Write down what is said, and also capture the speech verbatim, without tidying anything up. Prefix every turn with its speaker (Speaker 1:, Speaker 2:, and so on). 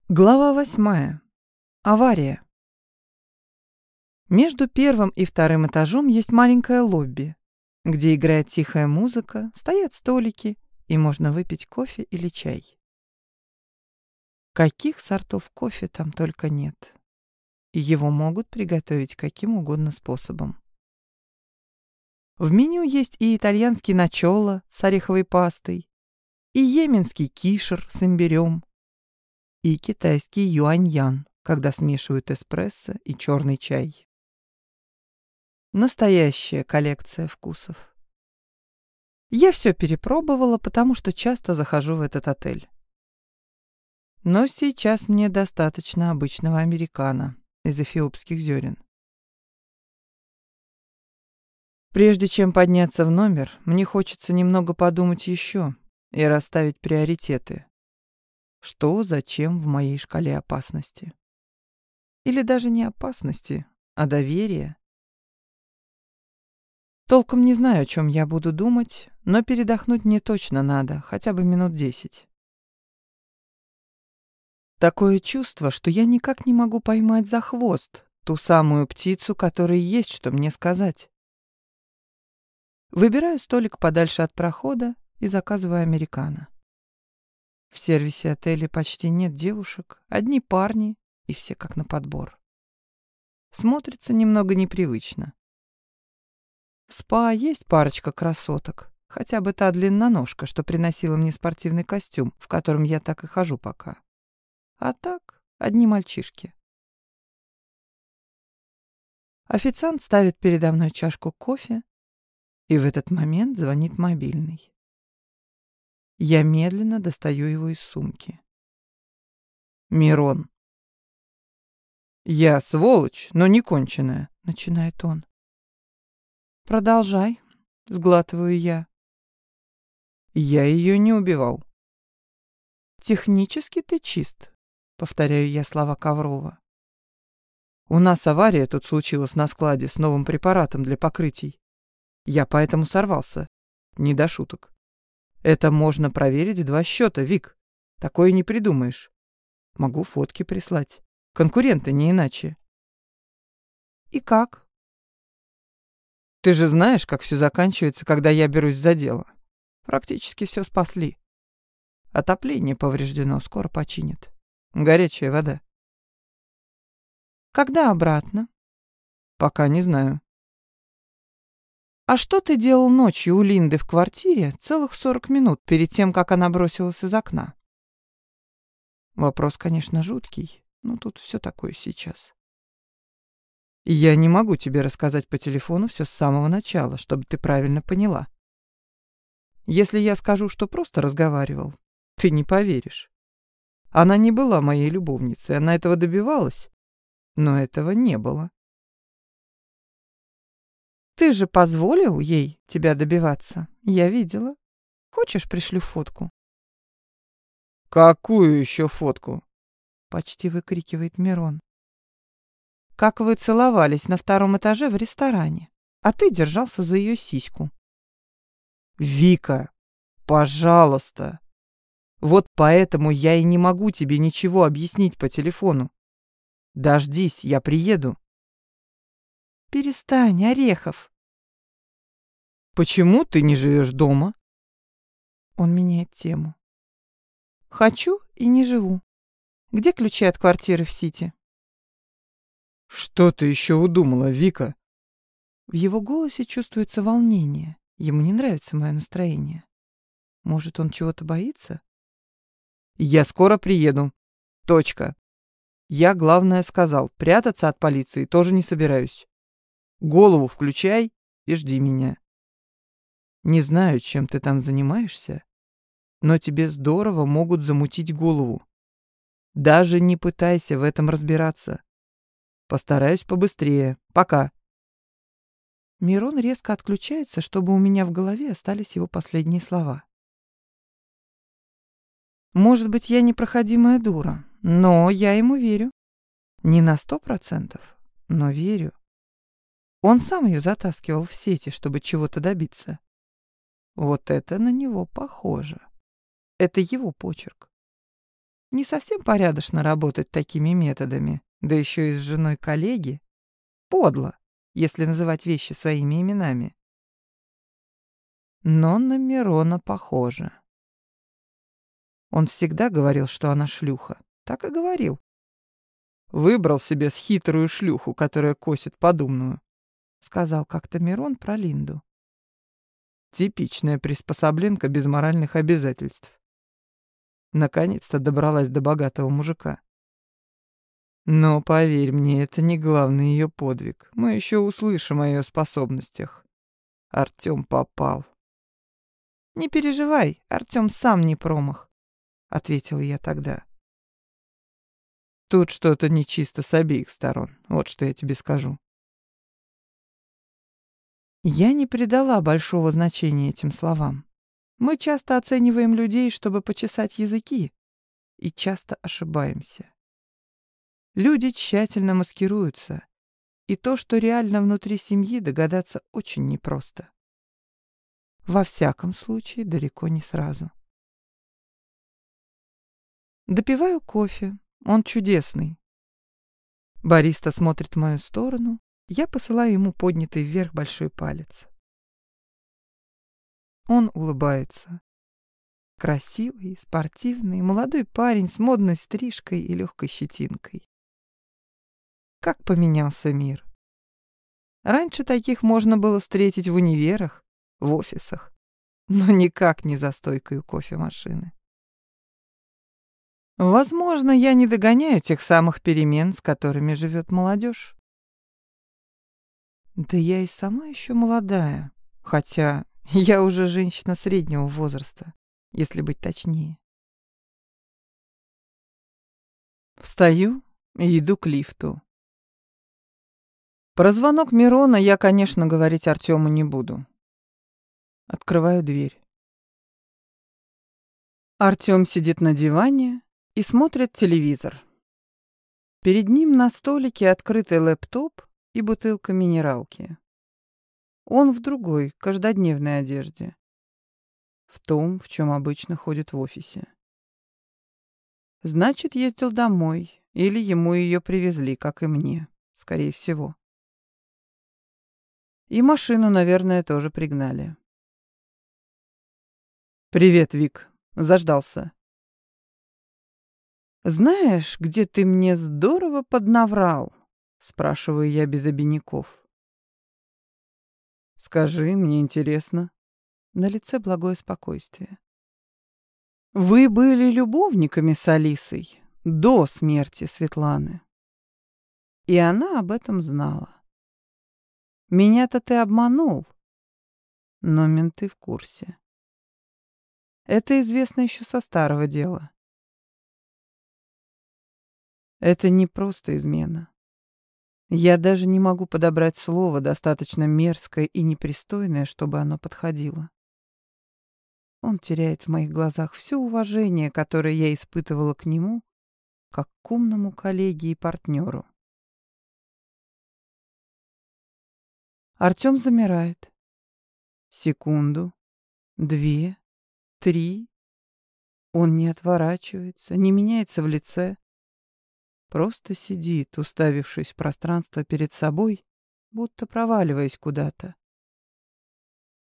Speaker 1: Глава восьмая. Авария. Между первым и вторым этажом есть маленькое лобби, где играет тихая музыка, стоят столики, и можно выпить кофе или чай. Каких сортов кофе там только нет. И его могут приготовить каким угодно способом. В меню есть и итальянский ночоло с ореховой пастой, и йеменский кишер с имбирем, и китайский юаньян, когда смешивают эспрессо и черный чай. Настоящая коллекция вкусов. Я все перепробовала, потому что часто захожу в этот отель. Но сейчас мне достаточно обычного американо из эфиопских зерен. Прежде чем подняться в номер, мне хочется немного подумать еще и расставить приоритеты. Что, зачем в моей шкале опасности? Или даже не опасности, а доверия? Толком не знаю, о чем я буду думать, но передохнуть мне точно надо, хотя бы минут десять. Такое чувство, что я никак не могу поймать за хвост ту самую птицу, которой есть что мне сказать. Выбираю столик подальше от прохода и заказываю американо. В сервисе отеля почти нет девушек, одни парни, и все как на подбор. Смотрится немного непривычно. В спа есть парочка красоток, хотя бы та длинноножка, что приносила мне спортивный костюм, в котором я так и хожу пока. А так, одни мальчишки. Официант ставит передо мной чашку кофе, и в этот момент звонит мобильный. Я медленно достаю его из сумки. Мирон. «Я сволочь, но не конченая», — начинает он. «Продолжай», — сглатываю я. «Я ее не убивал». «Технически ты чист», — повторяю я слова Коврова. «У нас авария тут случилась на складе с новым препаратом для покрытий. Я поэтому сорвался. Не до шуток. Это можно проверить в два счета, Вик. Такое не придумаешь. Могу фотки прислать. Конкуренты не иначе». «И как?» «Ты же знаешь, как все заканчивается, когда я берусь за дело. Практически все спасли. Отопление повреждено, скоро починят. Горячая вода».
Speaker 2: «Когда обратно?»
Speaker 1: «Пока не знаю».
Speaker 2: «А что ты делал ночью у Линды в квартире целых сорок минут перед тем, как она бросилась из окна?»
Speaker 1: Вопрос, конечно, жуткий, но тут все такое сейчас. Я не могу тебе рассказать по телефону все с самого начала, чтобы ты правильно поняла. Если я скажу, что просто разговаривал, ты не поверишь. Она не была моей любовницей, она этого добивалась, но этого не было.
Speaker 2: «Ты же позволил ей тебя добиваться? Я видела. Хочешь, пришлю фотку?»
Speaker 1: «Какую еще фотку?»
Speaker 2: — почти выкрикивает Мирон. «Как вы целовались на втором этаже в ресторане, а ты держался за ее сиську».
Speaker 1: «Вика, пожалуйста. Вот поэтому я и не могу тебе ничего объяснить по телефону. Дождись, я приеду».
Speaker 2: «Перестань, Орехов».
Speaker 1: «Почему ты не живешь дома?»
Speaker 2: Он меняет тему. «Хочу и не живу. Где ключи от квартиры в Сити?»
Speaker 1: «Что ты еще удумала, Вика?»
Speaker 2: В его голосе чувствуется волнение. Ему не нравится мое настроение. Может, он чего-то боится?
Speaker 1: «Я скоро приеду. Точка. Я, главное, сказал, прятаться от полиции тоже не собираюсь. Голову включай и жди меня. Не знаю, чем ты там занимаешься, но тебе здорово могут замутить голову. Даже не пытайся в этом разбираться. Постараюсь побыстрее. Пока».
Speaker 2: Мирон резко отключается, чтобы у меня в голове остались его последние слова. Может быть, я непроходимая дура, но я ему верю. Не на сто процентов, но верю. Он сам ее затаскивал в сети, чтобы чего-то добиться. Вот это на него похоже. Это его почерк. Не совсем порядочно работать такими методами, да еще и с женой коллеги. Подло, если называть вещи своими именами. Но на Мирона похоже. Он всегда говорил, что она шлюха. Так и говорил. Выбрал себе хитрую шлюху, которая косит подумную, сказал как-то Мирон про Линду. Типичная приспособленка без моральных обязательств. Наконец-то добралась до богатого мужика. Но, поверь мне, это не главный ее подвиг. Мы еще услышим о ее способностях. Артем попал. «Не переживай, Артем сам не промах», — ответила я тогда. Тут что-то нечисто с обеих сторон, вот что я тебе скажу. Я не придала большого значения этим словам. Мы часто оцениваем людей, чтобы почесать языки, и часто ошибаемся. Люди тщательно маскируются, и то, что реально внутри семьи, догадаться очень непросто. Во всяком случае, далеко не сразу. Допиваю кофе, он чудесный. Бариста смотрит в мою сторону, я посылаю ему поднятый вверх большой палец. Он улыбается. Красивый, спортивный, молодой парень с модной стрижкой и легкой щетинкой. Как поменялся мир. Раньше таких можно было встретить в универах, в офисах, но никак не за стойкой у кофемашины. Возможно, я не догоняю тех самых перемен, с которыми живет молодежь. Да я и сама еще молодая, хотя я уже женщина среднего возраста, если быть точнее. Встаю и иду к лифту. Про звонок Мирона я, конечно, говорить Артему не буду. Открываю дверь. Артем сидит на диване и смотрит телевизор. Перед ним на столике открытый лэптоп и бутылка минералки. Он в другой, каждодневной одежде. В том, в чем обычно ходит в офисе. Значит, ездил домой, или ему ее привезли, как и мне, скорее всего. И машину, наверное, тоже пригнали. «Привет, Вик. Заждался». «Знаешь, где ты мне здорово поднаврал?» — спрашиваю я без обиняков. «Скажи, мне интересно». На лице благое спокойствие. «Вы были любовниками с Алисой до смерти Светланы. И она об этом знала. Меня-то ты обманул, но менты в курсе. Это известно еще со старого дела. Это не просто измена. Я даже не могу подобрать слово, достаточно мерзкое и непристойное, чтобы оно подходило. Он теряет в моих глазах все уважение, которое я испытывала к нему, как к умному коллеге и партнеру. Артем замирает. Секунду, две, три. Он не отворачивается, не меняется в лице. Просто сидит, уставившись в пространство перед собой, будто проваливаясь куда-то.